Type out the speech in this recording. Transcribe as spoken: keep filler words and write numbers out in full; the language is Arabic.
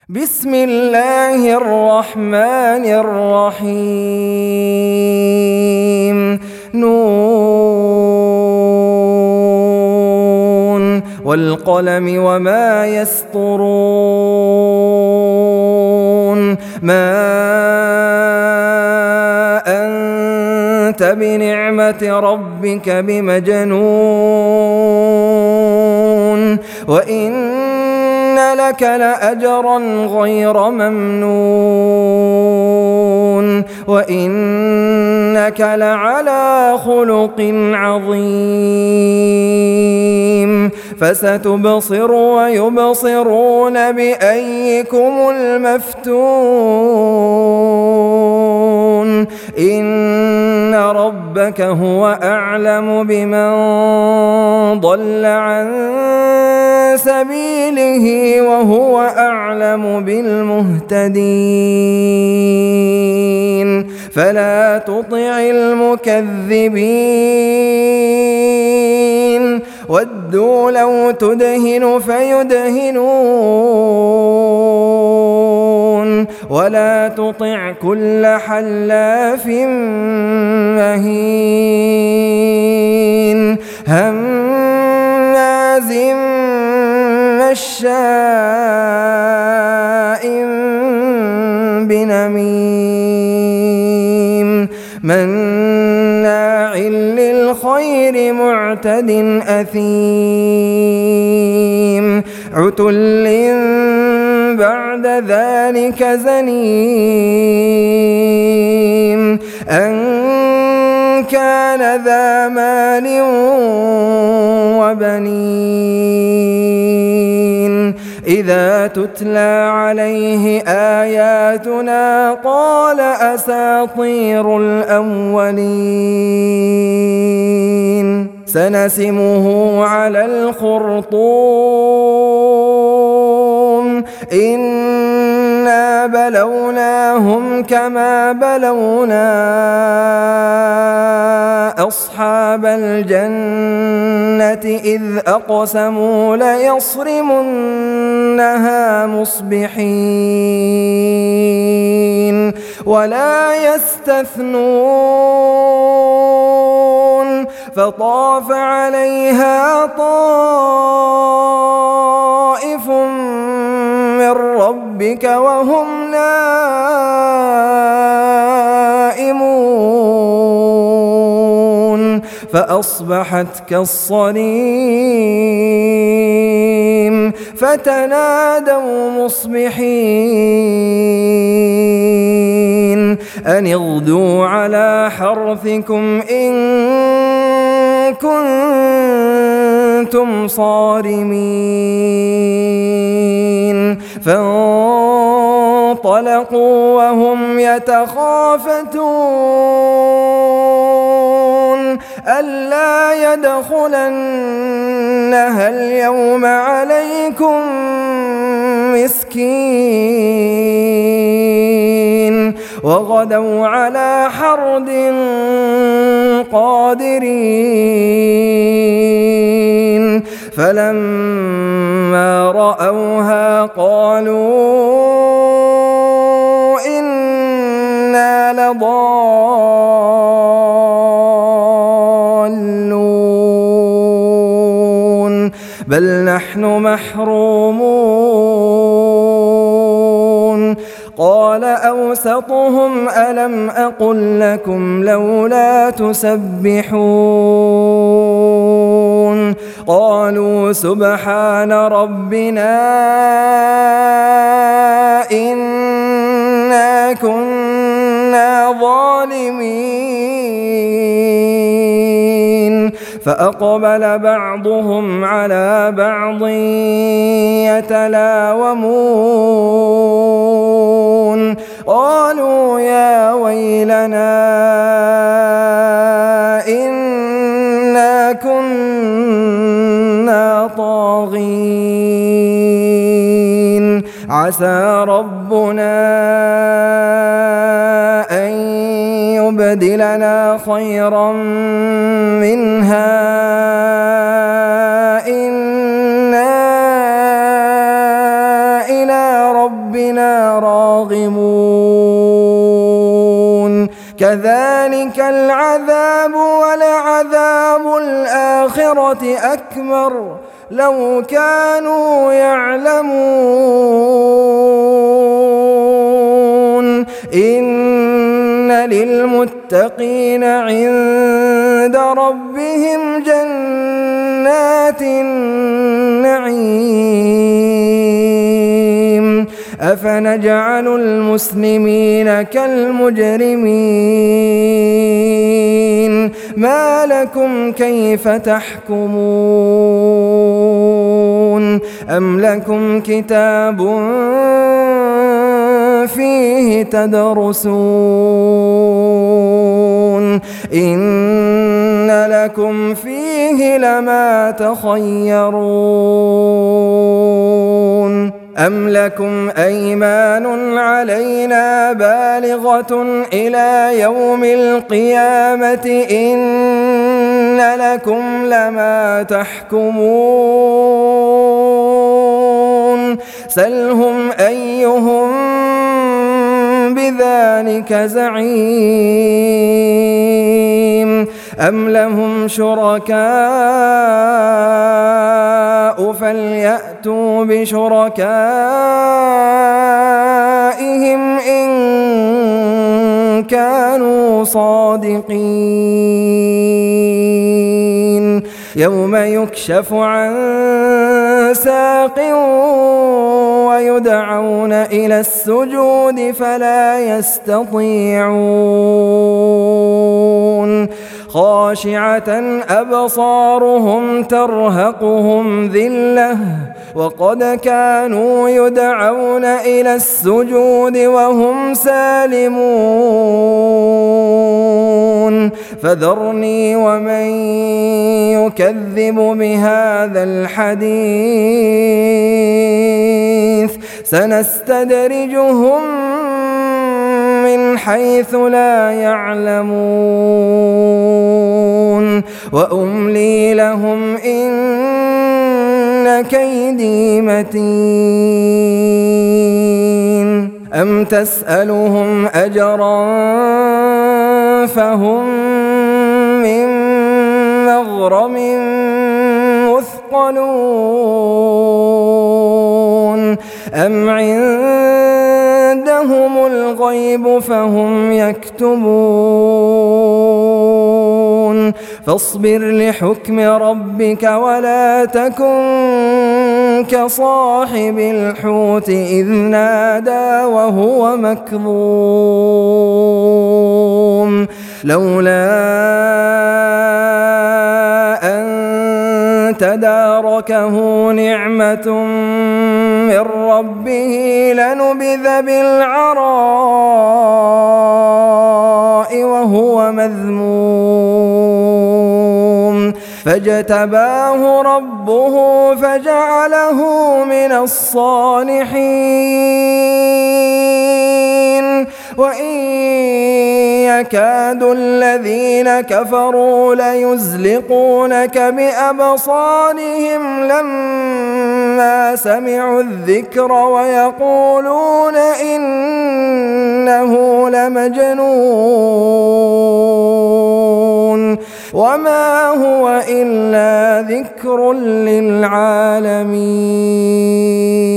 بسم الله الرحمن الرحيم نون والقلم وما يسطرون ما أنت بنعمة ربك بمجنون وإن لك لأجرا غير ممنون وإنك لعلى خلق عظيم فستبصر ويبصرون بأيكم المفتون إن ربك هو أعلم بمن ضل عن سبيله وهو أعلم بالمهتدين فلا تطع المكذبين ودوا لو تدهن فيدهنون ولا تطع كل حلاف مهين هماز مشاء بنميم مناع للخير معتد أثيم عتل بعد ذلك زنيم أن كان ذا مال وبنين إذا تتلى عليه آياتنا قال أساطير الأولين سنسمه على الخرطوم إنا بلوناهم كما بلونا أصحاب الجنة إذ أقسموا ليصرمنها مصبحين ولا يستثنون فطاف عليها طائف من ربك وهم نائمون فأصبحت كالصريم فتنادوا مصبحين أن اغدوا على حرثكم إن كنتم صارمين فانطلقوا وهم يتخافتون ألا يدخلنها اليوم عليكم مسكين وغدوا على حرد قادرين فلما رأوها قالوا إنا لضالون بل نحن محرومون قال أوسطهم ألم أقل لكم لولا تسبحون قالوا سبحان ربنا إنا كنا ظالمين فأقبل بعضهم على بعض يتلاومون قالوا يا ويلنا إنا كنا طاغين عسى ربنا أن يبدلنا خيرا منها إنا إلى ربنا ربنا راغبون كذلك العذاب ولعذاب الآخرة أكبر لو كانوا يعلمون إن للمتقين عند ربهم جنات النعيم أفنجعل المسلمين كالمجرمين ما لكم كيف تحكمون أم لكم كتاب فيه تدرسون إن لكم فيه لما تخيرون أم لكم أيمان علينا بالغة إلى يوم القيامة إن لكم لما تحكمون سلهم أيهم بذلك زعيم أم لهم شركاء فليأتوا بشركائهم إن كانوا صادقين يوم يكشف عن ساق ويدعون إلى السجود فلا يستطيعون خاشعة أبصارهم ترهقهم ذلة وقد كانوا يدعون إلى السجود وهم سالمون فذرني ومن يكذب بهذا الحديث سنستدرجهم من حيث لا يعلمون وأملي لهم إن كيدي متين أم تسألهم أجرا فهم من مغرم مثقلون أم عندهم الغيب فهم يكتبون فاصبر لحكم ربك ولا تكن كصاحب الحوت إذ نادى وهو مكظوم لولا أن تداركه نعمة من ربه لنبذ بالعراء وهو مذموم فاجتباه ربه فجعله من الصالحين وإن يكاد الذين كفروا ليزلقونك بأبصارهم لما سمعوا الذكر ويقولون إنه لمجنون وما هو إلا ذكر للعالمين.